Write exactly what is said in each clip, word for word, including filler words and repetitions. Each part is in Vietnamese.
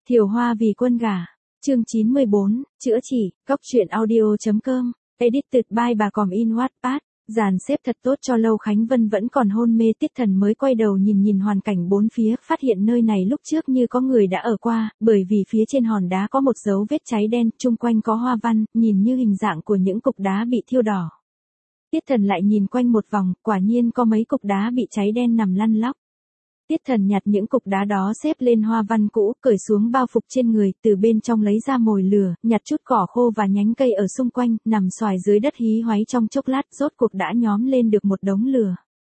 Thiều Hoa vì quân gả. Chương chín mươi bốn, chữa chỉ, góc truyện audio.com, edited by bà Còm in Wattpad. Dàn xếp thật tốt cho Lâu Khánh Vân vẫn còn hôn mê, Tiết Thần mới quay đầu nhìn nhìn hoàn cảnh bốn phía, phát hiện nơi này lúc trước như có người đã ở qua, bởi vì phía trên hòn đá có một dấu vết cháy đen, chung quanh có hoa văn, nhìn như hình dạng của những cục đá bị thiêu đỏ. Tiết Thần lại nhìn quanh một vòng, quả nhiên có mấy cục đá bị cháy đen nằm lăn lóc. Tiết Thần nhặt những cục đá đó xếp lên hoa văn cũ, cởi xuống bao phục trên người, từ bên trong lấy ra mồi lửa, nhặt chút cỏ khô và nhánh cây ở xung quanh, nằm xoài dưới đất hí hoáy trong chốc lát, rốt cuộc đã nhóm lên được một đống lửa.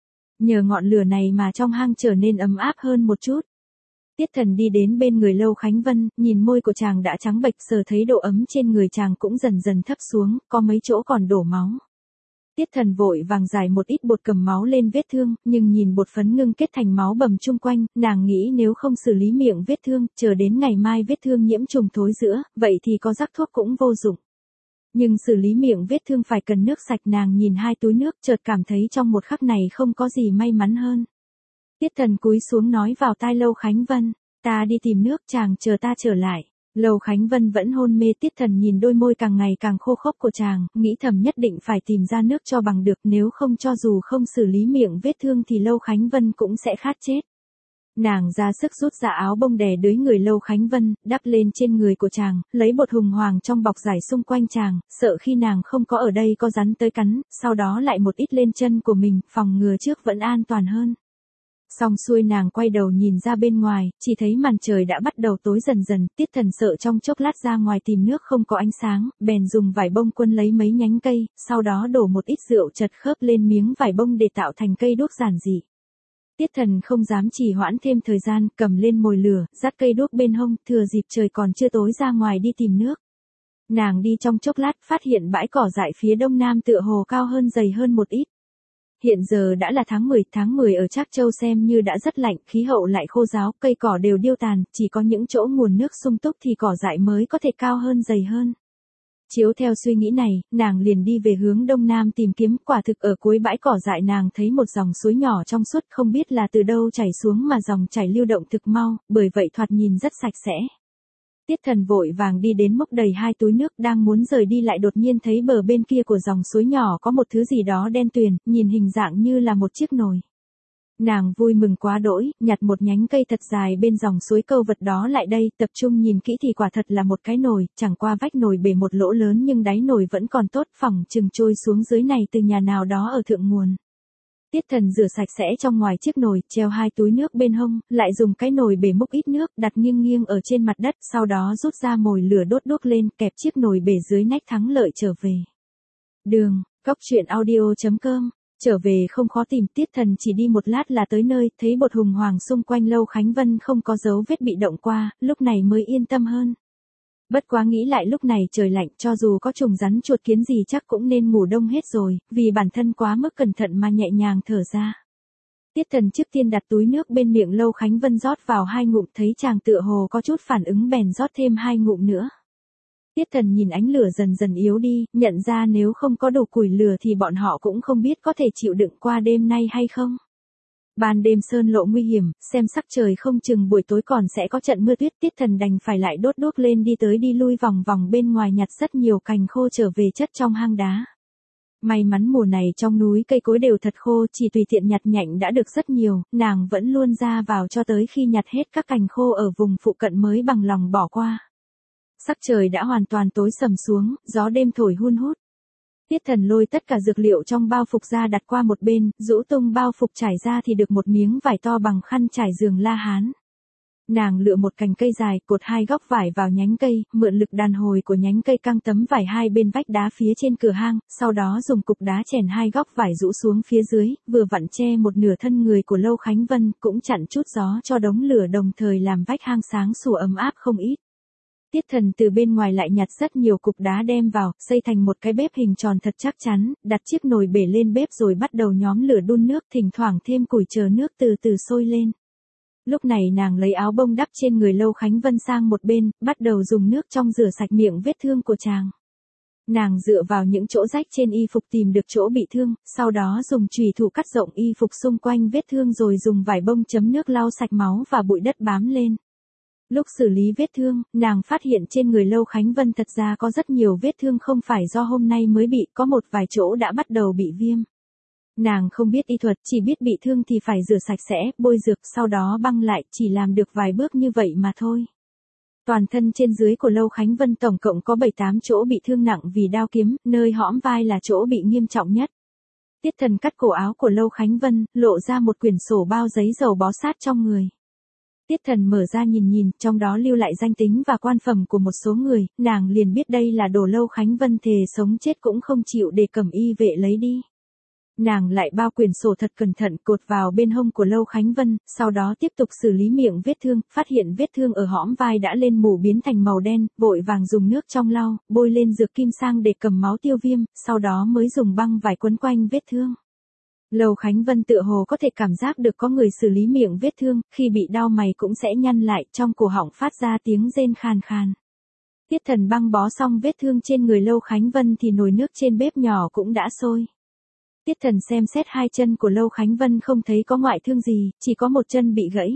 Nhờ ngọn lửa này mà trong hang trở nên ấm áp hơn một chút. Tiết Thần đi đến bên người Lâu Khánh Vân, nhìn môi của chàng đã trắng bệch, sờ thấy độ ấm trên người chàng cũng dần dần thấp xuống, có mấy chỗ còn đổ máu. Tiết Thần vội vàng rải một ít bột cầm máu lên vết thương, nhưng nhìn bột phấn ngưng kết thành máu bầm chung quanh, nàng nghĩ nếu không xử lý miệng vết thương, chờ đến ngày mai vết thương nhiễm trùng thối rữa, vậy thì có rắc thuốc cũng vô dụng. Nhưng xử lý miệng vết thương phải cần nước sạch, nàng nhìn hai túi nước, chợt cảm thấy trong một khắc này không có gì may mắn hơn. Tiết Thần cúi xuống nói vào tai Lâu Khánh Vân, ta đi tìm nước, chàng chờ ta trở lại. Lâu Khánh Vân vẫn hôn mê, Tiết Thần nhìn đôi môi càng ngày càng khô khốc của chàng, nghĩ thầm nhất định phải tìm ra nước cho bằng được, nếu không cho dù không xử lý miệng vết thương thì Lâu Khánh Vân cũng sẽ khát chết. Nàng ra sức rút ra áo bông đè đới người Lâu Khánh Vân, đắp lên trên người của chàng, lấy bột hùng hoàng trong bọc giải xung quanh chàng, sợ khi nàng không có ở đây có rắn tới cắn, sau đó lại một ít lên chân của mình, phòng ngừa trước vẫn an toàn hơn. Xong xuôi nàng quay đầu nhìn ra bên ngoài, chỉ thấy màn trời đã bắt đầu tối dần dần, Tiết Thần sợ trong chốc lát ra ngoài tìm nước không có ánh sáng, bèn dùng vải bông quân lấy mấy nhánh cây, sau đó đổ một ít rượu chật khớp lên miếng vải bông để tạo thành cây đuốc giản dị. Tiết Thần không dám trì hoãn thêm thời gian, cầm lên mồi lửa, dắt cây đuốc bên hông, thừa dịp trời còn chưa tối ra ngoài đi tìm nước. Nàng đi trong chốc lát, phát hiện bãi cỏ dại phía đông nam tựa hồ cao hơn dày hơn một ít. Hiện giờ đã là tháng mười, tháng mười ở Trác Châu xem như đã rất lạnh, khí hậu lại khô ráo, cây cỏ đều điêu tàn, chỉ có những chỗ nguồn nước sung túc thì cỏ dại mới có thể cao hơn dày hơn. Chiếu theo suy nghĩ này, nàng liền đi về hướng đông nam tìm kiếm, quả thực ở cuối bãi cỏ dại nàng thấy một dòng suối nhỏ trong suốt, không biết là từ đâu chảy xuống mà dòng chảy lưu động thực mau, bởi vậy thoạt nhìn rất sạch sẽ. Tiết Thần vội vàng đi đến múc đầy hai túi nước, đang muốn rời đi lại đột nhiên thấy bờ bên kia của dòng suối nhỏ có một thứ gì đó đen tuyền, nhìn hình dạng như là một chiếc nồi. Nàng vui mừng quá đỗi, nhặt một nhánh cây thật dài bên dòng suối câu vật đó lại đây, tập trung nhìn kỹ thì quả thật là một cái nồi, chẳng qua vách nồi bể một lỗ lớn nhưng đáy nồi vẫn còn tốt, phỏng chừng trôi xuống dưới này từ nhà nào đó ở thượng nguồn. Tiết Thần rửa sạch sẽ trong ngoài chiếc nồi, treo hai túi nước bên hông, lại dùng cái nồi bể múc ít nước, đặt nghiêng nghiêng ở trên mặt đất, sau đó rút ra mồi lửa đốt đuốc lên, kẹp chiếc nồi bể dưới nách thắng lợi trở về. Đường, góc truyện audio.com, trở về không khó tìm, Tiết Thần chỉ đi một lát là tới nơi, thấy bột hùng hoàng xung quanh Lâu Khánh Vân không có dấu vết bị động qua, lúc này mới yên tâm hơn. Bất quá nghĩ lại lúc này trời lạnh, cho dù có trùng rắn chuột kiến gì chắc cũng nên ngủ đông hết rồi, vì bản thân quá mức cẩn thận mà nhẹ nhàng thở ra. Tiết Thần trước tiên đặt túi nước bên miệng Lâu Khánh Vân rót vào hai ngụm, thấy chàng tựa hồ có chút phản ứng bèn rót thêm hai ngụm nữa. Tiết Thần nhìn ánh lửa dần dần yếu đi, nhận ra nếu không có đủ củi lửa thì bọn họ cũng không biết có thể chịu đựng qua đêm nay hay không. Ban đêm sơn lộ nguy hiểm, xem sắc trời không chừng buổi tối còn sẽ có trận mưa tuyết, Tiết Thần đành phải lại đốt đuốc lên đi tới đi lui vòng vòng bên ngoài nhặt rất nhiều cành khô trở về chất trong hang đá. May mắn mùa này trong núi cây cối đều thật khô, chỉ tùy tiện nhặt nhạnh đã được rất nhiều, nàng vẫn luôn ra vào cho tới khi nhặt hết các cành khô ở vùng phụ cận mới bằng lòng bỏ qua. Sắc trời đã hoàn toàn tối sầm xuống, gió đêm thổi hun hút. Tiết Thần lôi tất cả dược liệu trong bao phục ra đặt qua một bên, rũ tung bao phục trải ra thì được một miếng vải to bằng khăn trải giường La Hán. Nàng lựa một cành cây dài, cột hai góc vải vào nhánh cây, mượn lực đàn hồi của nhánh cây căng tấm vải hai bên vách đá phía trên cửa hang, sau đó dùng cục đá chèn hai góc vải rũ xuống phía dưới, vừa vặn che một nửa thân người của Lâu Khánh Vân, cũng chặn chút gió cho đống lửa đồng thời làm vách hang sáng sủa ấm áp không ít. Tiết Thần từ bên ngoài lại nhặt rất nhiều cục đá đem vào, xây thành một cái bếp hình tròn thật chắc chắn, đặt chiếc nồi bể lên bếp rồi bắt đầu nhóm lửa đun nước, thỉnh thoảng thêm củi chờ nước từ từ sôi lên. Lúc này nàng lấy áo bông đắp trên người Lâu Khánh Vân sang một bên, bắt đầu dùng nước trong rửa sạch miệng vết thương của chàng. Nàng dựa vào những chỗ rách trên y phục tìm được chỗ bị thương, sau đó dùng chùy thủ cắt rộng y phục xung quanh vết thương rồi dùng vải bông chấm nước lau sạch máu và bụi đất bám lên. Lúc xử lý vết thương, nàng phát hiện trên người Lâu Khánh Vân thật ra có rất nhiều vết thương không phải do hôm nay mới bị, có một vài chỗ đã bắt đầu bị viêm. Nàng không biết y thuật, chỉ biết bị thương thì phải rửa sạch sẽ, bôi dược, sau đó băng lại, chỉ làm được vài bước như vậy mà thôi. Toàn thân trên dưới của Lâu Khánh Vân tổng cộng có bảy tám chỗ bị thương nặng vì đao kiếm, nơi hõm vai là chỗ bị nghiêm trọng nhất. Tiết Thần cắt cổ áo của Lâu Khánh Vân, lộ ra một quyển sổ bao giấy dầu bó sát trong người. Tiết Thần mở ra nhìn nhìn, trong đó lưu lại danh tính và quan phẩm của một số người, nàng liền biết đây là đồ Lâu Khánh Vân thề sống chết cũng không chịu để cẩm y vệ lấy đi. Nàng lại bao quyển sổ thật cẩn thận cột vào bên hông của Lâu Khánh Vân, sau đó tiếp tục xử lý miệng vết thương, phát hiện vết thương ở hõm vai đã lên mủ biến thành màu đen, vội vàng dùng nước trong lau, bôi lên dược kim sang để cầm máu tiêu viêm, sau đó mới dùng băng vải quấn quanh vết thương. Lâu Khánh Vân tựa hồ có thể cảm giác được có người xử lý miệng vết thương, khi bị đau mày cũng sẽ nhăn lại, trong cổ họng phát ra tiếng rên khàn khàn. Tiết Thần băng bó xong vết thương trên người Lâu Khánh Vân thì nồi nước trên bếp nhỏ cũng đã sôi. Tiết Thần xem xét hai chân của Lâu Khánh Vân không thấy có ngoại thương gì, chỉ có một chân bị gãy.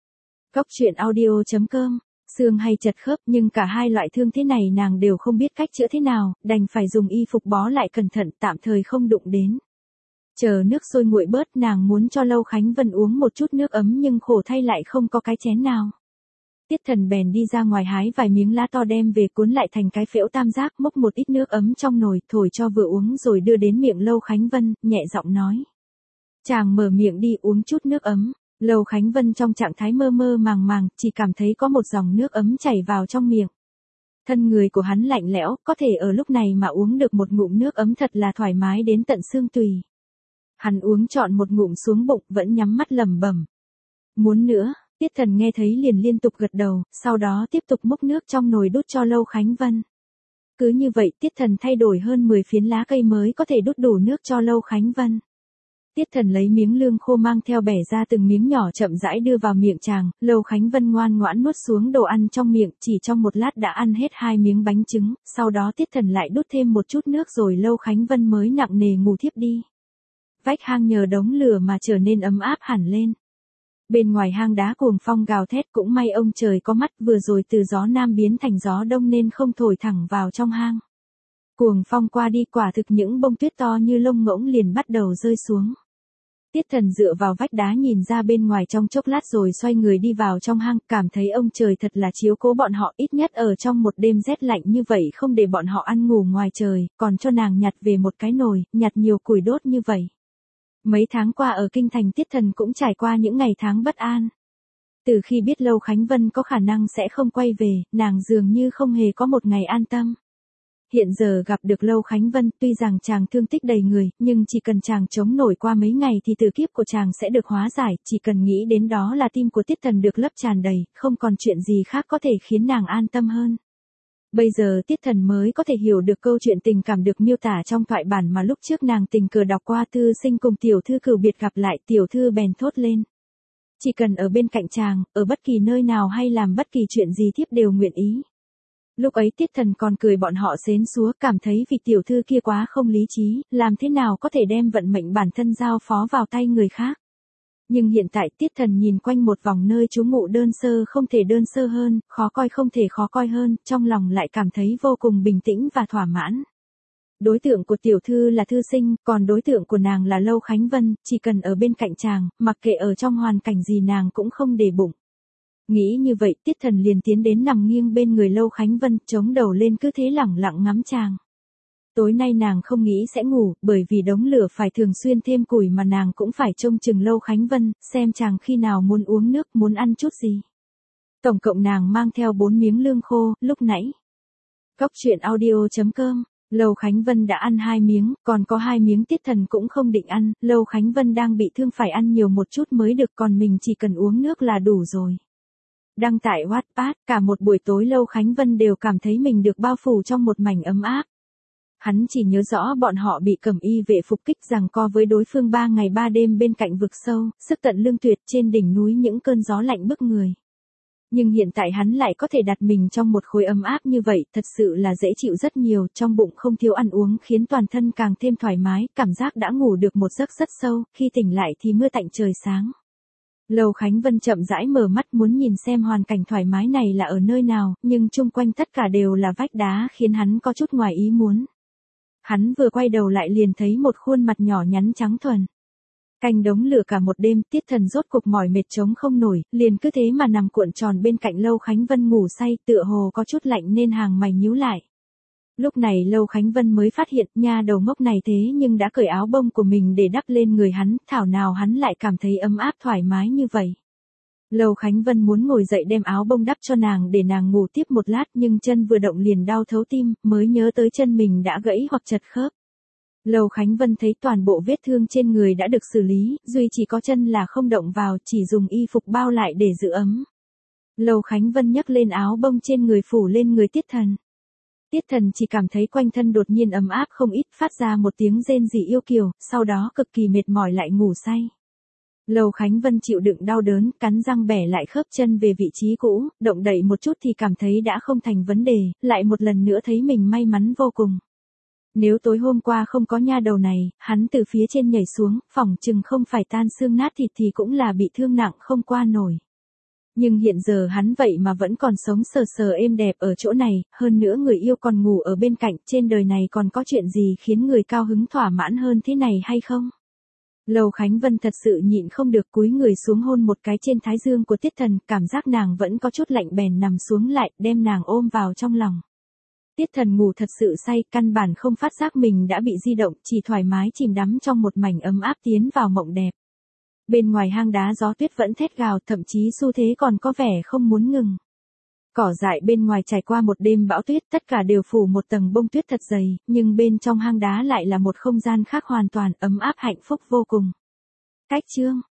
Cóc truyện audio chấm com, xương hay chật khớp, nhưng cả hai loại thương thế này nàng đều không biết cách chữa thế nào, đành phải dùng y phục bó lại cẩn thận, tạm thời không đụng đến. Chờ nước sôi nguội bớt, nàng muốn cho Lâu Khánh Vân uống một chút nước ấm nhưng khổ thay lại không có cái chén nào. Tiết Thần bèn đi ra ngoài hái vài miếng lá to đem về cuốn lại thành cái phễu tam giác, múc một ít nước ấm trong nồi, thổi cho vừa uống rồi đưa đến miệng Lâu Khánh Vân, nhẹ giọng nói. Chàng mở miệng đi, uống chút nước ấm. Lâu Khánh Vân trong trạng thái mơ mơ màng màng, chỉ cảm thấy có một dòng nước ấm chảy vào trong miệng. Thân người của hắn lạnh lẽo, có thể ở lúc này mà uống được một ngụm nước ấm thật là thoải mái đến tận xương tùy. Hắn uống trọn một ngụm xuống bụng, vẫn nhắm mắt lẩm bẩm. Muốn nữa. Tiết Thần nghe thấy liền liên tục gật đầu, sau đó tiếp tục múc nước trong nồi đút cho Lâu Khánh Vân. Cứ như vậy Tiết Thần thay đổi hơn mười phiến lá cây mới có thể đút đủ nước cho Lâu Khánh Vân. Tiết Thần lấy miếng lương khô mang theo bẻ ra từng miếng nhỏ chậm rãi đưa vào miệng chàng, Lâu Khánh Vân ngoan ngoãn nuốt xuống đồ ăn trong miệng, chỉ trong một lát đã ăn hết hai miếng bánh trứng, sau đó Tiết Thần lại đút thêm một chút nước rồi Lâu Khánh Vân mới nặng nề ngủ thiếp đi. Vách hang nhờ đống lửa mà trở nên ấm áp hẳn lên. Bên ngoài hang đá cuồng phong gào thét, cũng may ông trời có mắt, vừa rồi từ gió nam biến thành gió đông nên không thổi thẳng vào trong hang. Cuồng phong qua đi, quả thực những bông tuyết to như lông ngỗng liền bắt đầu rơi xuống. Tiết Thần dựa vào vách đá nhìn ra bên ngoài trong chốc lát rồi xoay người đi vào trong hang, cảm thấy ông trời thật là chiếu cố bọn họ, ít nhất ở trong một đêm rét lạnh như vậy không để bọn họ ăn ngủ ngoài trời, còn cho nàng nhặt về một cái nồi, nhặt nhiều củi đốt như vậy. Mấy tháng qua ở kinh thành Tiết Thần cũng trải qua những ngày tháng bất an. Từ khi biết Lâu Khánh Vân có khả năng sẽ không quay về, nàng dường như không hề có một ngày an tâm. Hiện giờ gặp được Lâu Khánh Vân, tuy rằng chàng thương tích đầy người, nhưng chỉ cần chàng chống nổi qua mấy ngày thì tử kiếp của chàng sẽ được hóa giải, chỉ cần nghĩ đến đó là tim của Tiết Thần được lấp tràn đầy, không còn chuyện gì khác có thể khiến nàng an tâm hơn. Bây giờ Tiết Thần mới có thể hiểu được câu chuyện tình cảm được miêu tả trong thoại bản mà lúc trước nàng tình cờ đọc qua. Thư sinh cùng tiểu thư cửu biệt gặp lại, tiểu thư bèn thốt lên. Chỉ cần ở bên cạnh chàng, ở bất kỳ nơi nào hay làm bất kỳ chuyện gì thiếp đều nguyện ý. Lúc ấy Tiết Thần còn cười bọn họ xến xúa, cảm thấy vì tiểu thư kia quá không lý trí, làm thế nào có thể đem vận mệnh bản thân giao phó vào tay người khác. Nhưng hiện tại Tiết Thần nhìn quanh một vòng nơi trú ngụ đơn sơ không thể đơn sơ hơn, khó coi không thể khó coi hơn, trong lòng lại cảm thấy vô cùng bình tĩnh và thỏa mãn. Đối tượng của tiểu thư là thư sinh, còn đối tượng của nàng là Lâu Khánh Vân, chỉ cần ở bên cạnh chàng, mặc kệ ở trong hoàn cảnh gì nàng cũng không để bụng. Nghĩ như vậy Tiết Thần liền tiến đến nằm nghiêng bên người Lâu Khánh Vân, chống đầu lên cứ thế lẳng lặng ngắm chàng. Tối nay nàng không nghĩ sẽ ngủ, bởi vì đống lửa phải thường xuyên thêm củi mà nàng cũng phải trông chừng Lâu Khánh Vân, xem chàng khi nào muốn uống nước, muốn ăn chút gì. Tổng cộng nàng mang theo bốn miếng lương khô, lúc nãy. Cóc truyện audio chấm com, Lâu Khánh Vân đã ăn hai miếng, còn có hai miếng Tiết Thần cũng không định ăn, Lâu Khánh Vân đang bị thương phải ăn nhiều một chút mới được, còn mình chỉ cần uống nước là đủ rồi. Đăng tải Wattpad, cả một buổi tối Lâu Khánh Vân đều cảm thấy mình được bao phủ trong một mảnh ấm áp. Hắn chỉ nhớ rõ bọn họ bị cẩm y vệ phục kích giằng co với đối phương ba ngày ba đêm bên cạnh vực sâu, sức tận lương tuyệt trên đỉnh núi những cơn gió lạnh bức người. Nhưng hiện tại hắn lại có thể đặt mình trong một khối ấm áp như vậy, thật sự là dễ chịu rất nhiều, trong bụng không thiếu ăn uống khiến toàn thân càng thêm thoải mái, cảm giác đã ngủ được một giấc rất sâu, khi tỉnh lại thì mưa tạnh trời sáng. Lâu Khánh Vân chậm rãi mở mắt muốn nhìn xem hoàn cảnh thoải mái này là ở nơi nào, nhưng chung quanh tất cả đều là vách đá khiến hắn có chút ngoài ý muốn. Hắn vừa quay đầu lại liền thấy một khuôn mặt nhỏ nhắn trắng thuần. Canh đống lửa cả một đêm, Tiết Thần rốt cục mỏi mệt chống không nổi, liền cứ thế mà nằm cuộn tròn bên cạnh Lâu Khánh Vân ngủ say, tựa hồ có chút lạnh nên hàng mày nhíu lại. Lúc này Lâu Khánh Vân mới phát hiện nha đầu ngốc này thế nhưng đã cởi áo bông của mình để đắp lên người hắn, thảo nào hắn lại cảm thấy ấm áp thoải mái như vậy. Lâu Khánh Vân muốn ngồi dậy đem áo bông đắp cho nàng để nàng ngủ tiếp một lát, nhưng chân vừa động liền đau thấu tim, mới nhớ tới chân mình đã gãy hoặc chật khớp. Lâu Khánh Vân thấy toàn bộ vết thương trên người đã được xử lý, duy chỉ có chân là không động vào, chỉ dùng y phục bao lại để giữ ấm. Lâu Khánh Vân nhấc lên áo bông trên người phủ lên người Tiết Thần. Tiết Thần chỉ cảm thấy quanh thân đột nhiên ấm áp không ít, phát ra một tiếng rên rỉ yêu kiều, sau đó cực kỳ mệt mỏi lại ngủ say. Lâu Khánh Vân chịu đựng đau đớn, cắn răng bẻ lại khớp chân về vị trí cũ, động đậy một chút thì cảm thấy đã không thành vấn đề, lại một lần nữa thấy mình may mắn vô cùng. Nếu tối hôm qua không có nha đầu này, hắn từ phía trên nhảy xuống, phỏng chừng không phải tan xương nát thịt thì cũng là bị thương nặng không qua nổi. Nhưng hiện giờ hắn vậy mà vẫn còn sống sờ sờ êm đẹp ở chỗ này, hơn nữa người yêu còn ngủ ở bên cạnh, trên đời này còn có chuyện gì khiến người cao hứng thỏa mãn hơn thế này hay không? Lâu Khánh Vân thật sự nhịn không được cúi người xuống hôn một cái trên thái dương của Tiết Thần, cảm giác nàng vẫn có chút lạnh bèn nằm xuống lại, đem nàng ôm vào trong lòng. Tiết Thần ngủ thật sự say, căn bản không phát giác mình đã bị di động, chỉ thoải mái chìm đắm trong một mảnh ấm áp tiến vào mộng đẹp. Bên ngoài hang đá gió tuyết vẫn thét gào, thậm chí xu thế còn có vẻ không muốn ngừng. Cỏ dại bên ngoài trải qua một đêm bão tuyết, tất cả đều phủ một tầng bông tuyết thật dày, nhưng bên trong hang đá lại là một không gian khác hoàn toàn, ấm áp hạnh phúc vô cùng. Cách chương